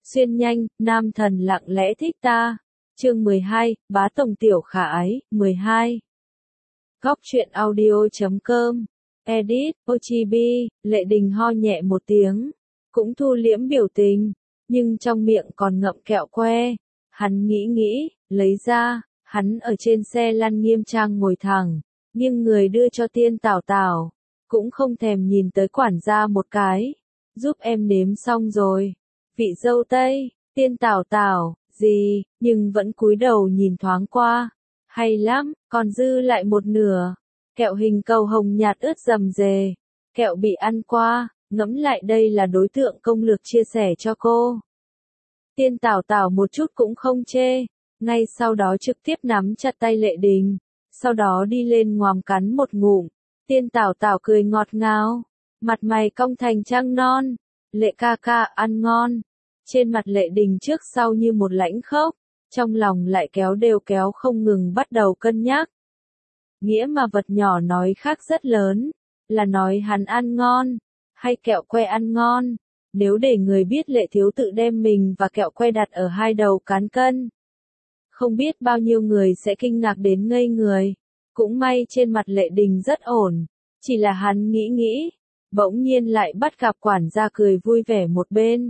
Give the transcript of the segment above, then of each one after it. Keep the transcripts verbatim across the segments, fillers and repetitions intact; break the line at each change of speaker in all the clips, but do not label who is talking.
Xuyên nhanh, nam thần lặng lẽ thích ta. Chương mười hai, bá tổng tiểu khả ái, mười hai. Góc truyện audio chấm com. Edit, Ochibi, Lệ Đình ho nhẹ một tiếng. Cũng thu liễm biểu tình, nhưng trong miệng còn ngậm kẹo que. Hắn nghĩ nghĩ, lấy ra, hắn ở trên xe lăn nghiêm trang ngồi thẳng, nghiêng người đưa cho Tiên Tảo Tảo. Cũng không thèm nhìn tới quản gia một cái. Giúp em nếm xong rồi. Vị dâu Tây, Tiên Tảo Tảo, gì, nhưng vẫn cúi đầu nhìn thoáng qua. Hay lắm, còn dư lại một nửa. Kẹo hình cầu hồng nhạt ướt rầm rề. Kẹo bị ăn qua, ngẫm lại đây là đối tượng công lược chia sẻ cho cô. Tiên Tảo Tảo một chút cũng không chê. Ngay sau đó trực tiếp nắm chặt tay Lệ Đình. Sau đó đi lên ngoàm cắn một ngụm. Tiên Tảo Tảo cười ngọt ngào. Mặt mày cong thành trăng non. Lệ ca ca ăn ngon. Trên mặt Lệ Đình trước sau như một lãnh khốc, trong lòng lại kéo đều kéo không ngừng bắt đầu cân nhắc. Nghĩa mà vật nhỏ nói khác rất lớn, là nói hắn ăn ngon, hay kẹo que ăn ngon. Nếu để người biết Lệ thiếu tự đem mình và kẹo que đặt ở hai đầu cán cân, không biết bao nhiêu người sẽ kinh ngạc đến ngây người. Cũng may trên mặt Lệ Đình rất ổn, chỉ là hắn nghĩ nghĩ, bỗng nhiên lại bắt gặp quản gia cười vui vẻ một bên.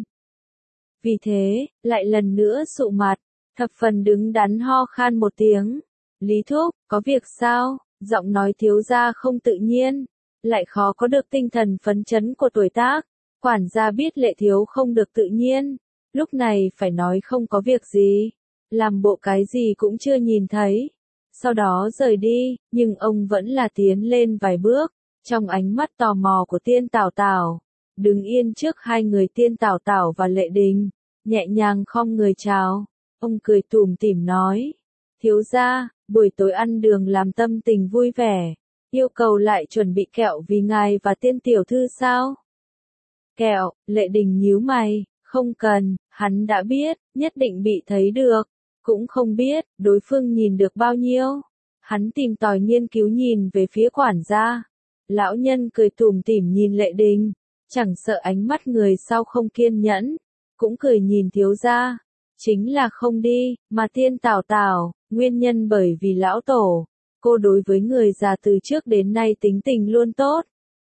Vì thế, lại lần nữa sụ mặt, thập phần đứng đắn ho khan một tiếng. Lý thúc, có việc sao? Giọng nói thiếu gia không tự nhiên, lại khó có được tinh thần phấn chấn của tuổi tác. Quản gia biết Lệ thiếu không được tự nhiên, lúc này phải nói không có việc gì, làm bộ cái gì cũng chưa nhìn thấy. Sau đó rời đi, nhưng ông vẫn là tiến lên vài bước, trong ánh mắt tò mò của Tiên Tảo Tảo. Đứng yên trước hai người Tiên Tảo Tảo và Lệ Đình, nhẹ nhàng khom người chào. Ông cười tủm tỉm nói, thiếu gia, buổi tối ăn đường làm tâm tình vui vẻ, yêu cầu lại chuẩn bị kẹo vì ngài và Tiên tiểu thư sao? Kẹo, Lệ Đình nhíu mày, không cần, hắn đã biết, nhất định bị thấy được, cũng không biết, đối phương nhìn được bao nhiêu. Hắn tìm tòi nghiên cứu nhìn về phía quản gia. Lão nhân cười tủm tỉm nhìn Lệ Đình, chẳng sợ ánh mắt người sau không kiên nhẫn, cũng cười nhìn thiếu gia. Chính là không đi, mà Tiên Tảo Tảo, nguyên nhân bởi vì lão tổ, cô đối với người già từ trước đến nay tính tình luôn tốt.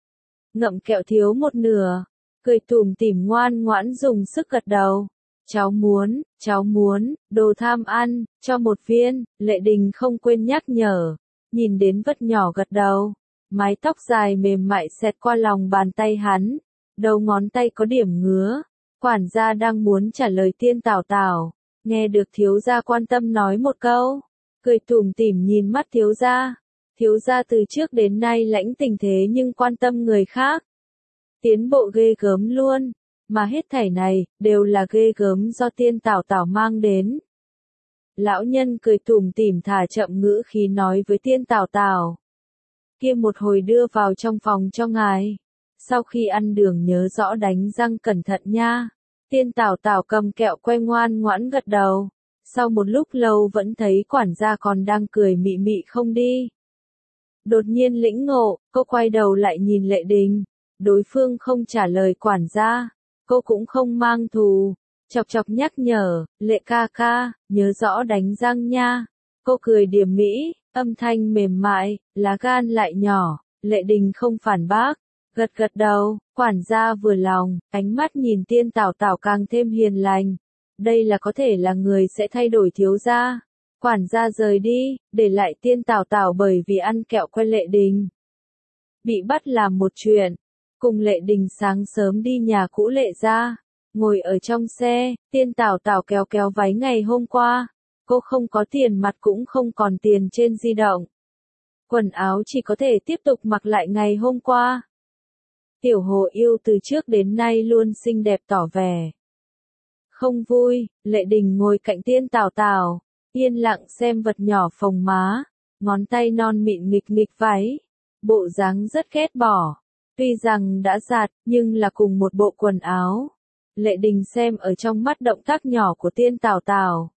Ngậm kẹo thiếu một nửa, cười tủm tỉm ngoan ngoãn dùng sức gật đầu. Cháu muốn, cháu muốn, đồ tham ăn, cho một viên. Lệ Đình không quên nhắc nhở, nhìn đến vật nhỏ gật đầu. Mái tóc dài mềm mại xẹt qua lòng bàn tay hắn, đầu ngón tay có điểm ngứa. Quản gia đang muốn trả lời Tiên Tảo Tảo, nghe được thiếu gia quan tâm nói một câu, cười tủm tỉm nhìn mắt thiếu gia. Thiếu gia từ trước đến nay lãnh tình thế nhưng quan tâm người khác. Tiến bộ ghê gớm luôn, mà hết thảy này, đều là ghê gớm do Tiên Tảo Tảo mang đến. Lão nhân cười tủm tỉm thả chậm ngữ khí nói với Tiên Tảo Tảo. Kia một hồi đưa vào trong phòng cho ngài. Sau khi ăn đường nhớ rõ đánh răng cẩn thận nha. Tiên Tảo Tảo cầm kẹo que ngoan ngoãn gật đầu. Sau một lúc lâu vẫn thấy quản gia còn đang cười mị mị không đi. Đột nhiên lĩnh ngộ, cô quay đầu lại nhìn Lệ Đình. Đối phương không trả lời quản gia. Cô cũng không mang thù. Chọc chọc nhắc nhở, Lệ ca ca, nhớ rõ đánh răng nha. Cô cười điềm mỹ, âm thanh mềm mại, lá gan lại nhỏ. Lệ Đình không phản bác. Gật gật đầu, quản gia vừa lòng, ánh mắt nhìn Tiên Tảo Tảo càng thêm hiền lành. Đây là có thể là người sẽ thay đổi thiếu gia. Quản gia rời đi, để lại Tiên Tảo Tảo bởi vì ăn kẹo que Lệ Đình. Bị bắt làm một chuyện, cùng Lệ Đình sáng sớm đi nhà cũ Lệ gia. Ngồi ở trong xe, Tiên Tảo Tảo kéo kéo váy ngày hôm qua. Cô không có tiền mặt cũng không còn tiền trên di động. Quần áo chỉ có thể tiếp tục mặc lại ngày hôm qua. Tiểu Hồ Yêu từ trước đến nay luôn xinh đẹp tỏ vẻ không vui. Lệ Đình ngồi cạnh Tiên Tảo Tảo, yên lặng xem vật nhỏ phồng má, ngón tay non mịn nghịch nghịch váy, bộ dáng rất ghét bỏ. Tuy rằng đã giặt, nhưng là cùng một bộ quần áo. Lệ Đình xem ở trong mắt động tác nhỏ của Tiên Tảo Tảo.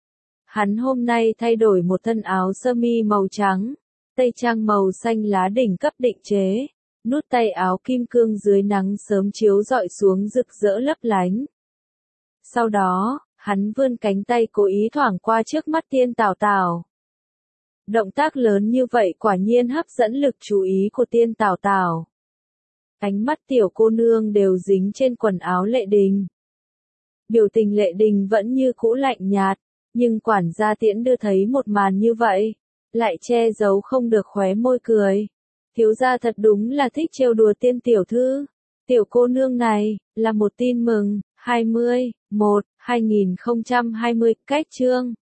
Hắn hôm nay thay đổi một thân áo sơ mi màu trắng, tây trang màu xanh lá đỉnh cấp định chế. Nút tay áo kim cương dưới nắng sớm chiếu rọi xuống rực rỡ lấp lánh. Sau đó, hắn vươn cánh tay cố ý thoảng qua trước mắt tiên Tào Tào. Động tác lớn như vậy quả nhiên hấp dẫn lực chú ý của tiên Tào Tào. Ánh mắt tiểu cô nương đều dính trên quần áo Lệ Đình. Biểu tình Lệ Đình vẫn như cũ lạnh nhạt, nhưng quản gia Tiễn đưa thấy một màn như vậy, lại che giấu không được khóe môi cười. Thiếu gia thật đúng là thích trêu đùa tiên tiểu thư. Tiểu cô nương này, là một tin mừng. hai mươi, một, hai nghìn không trăm hai mươi, cách chương.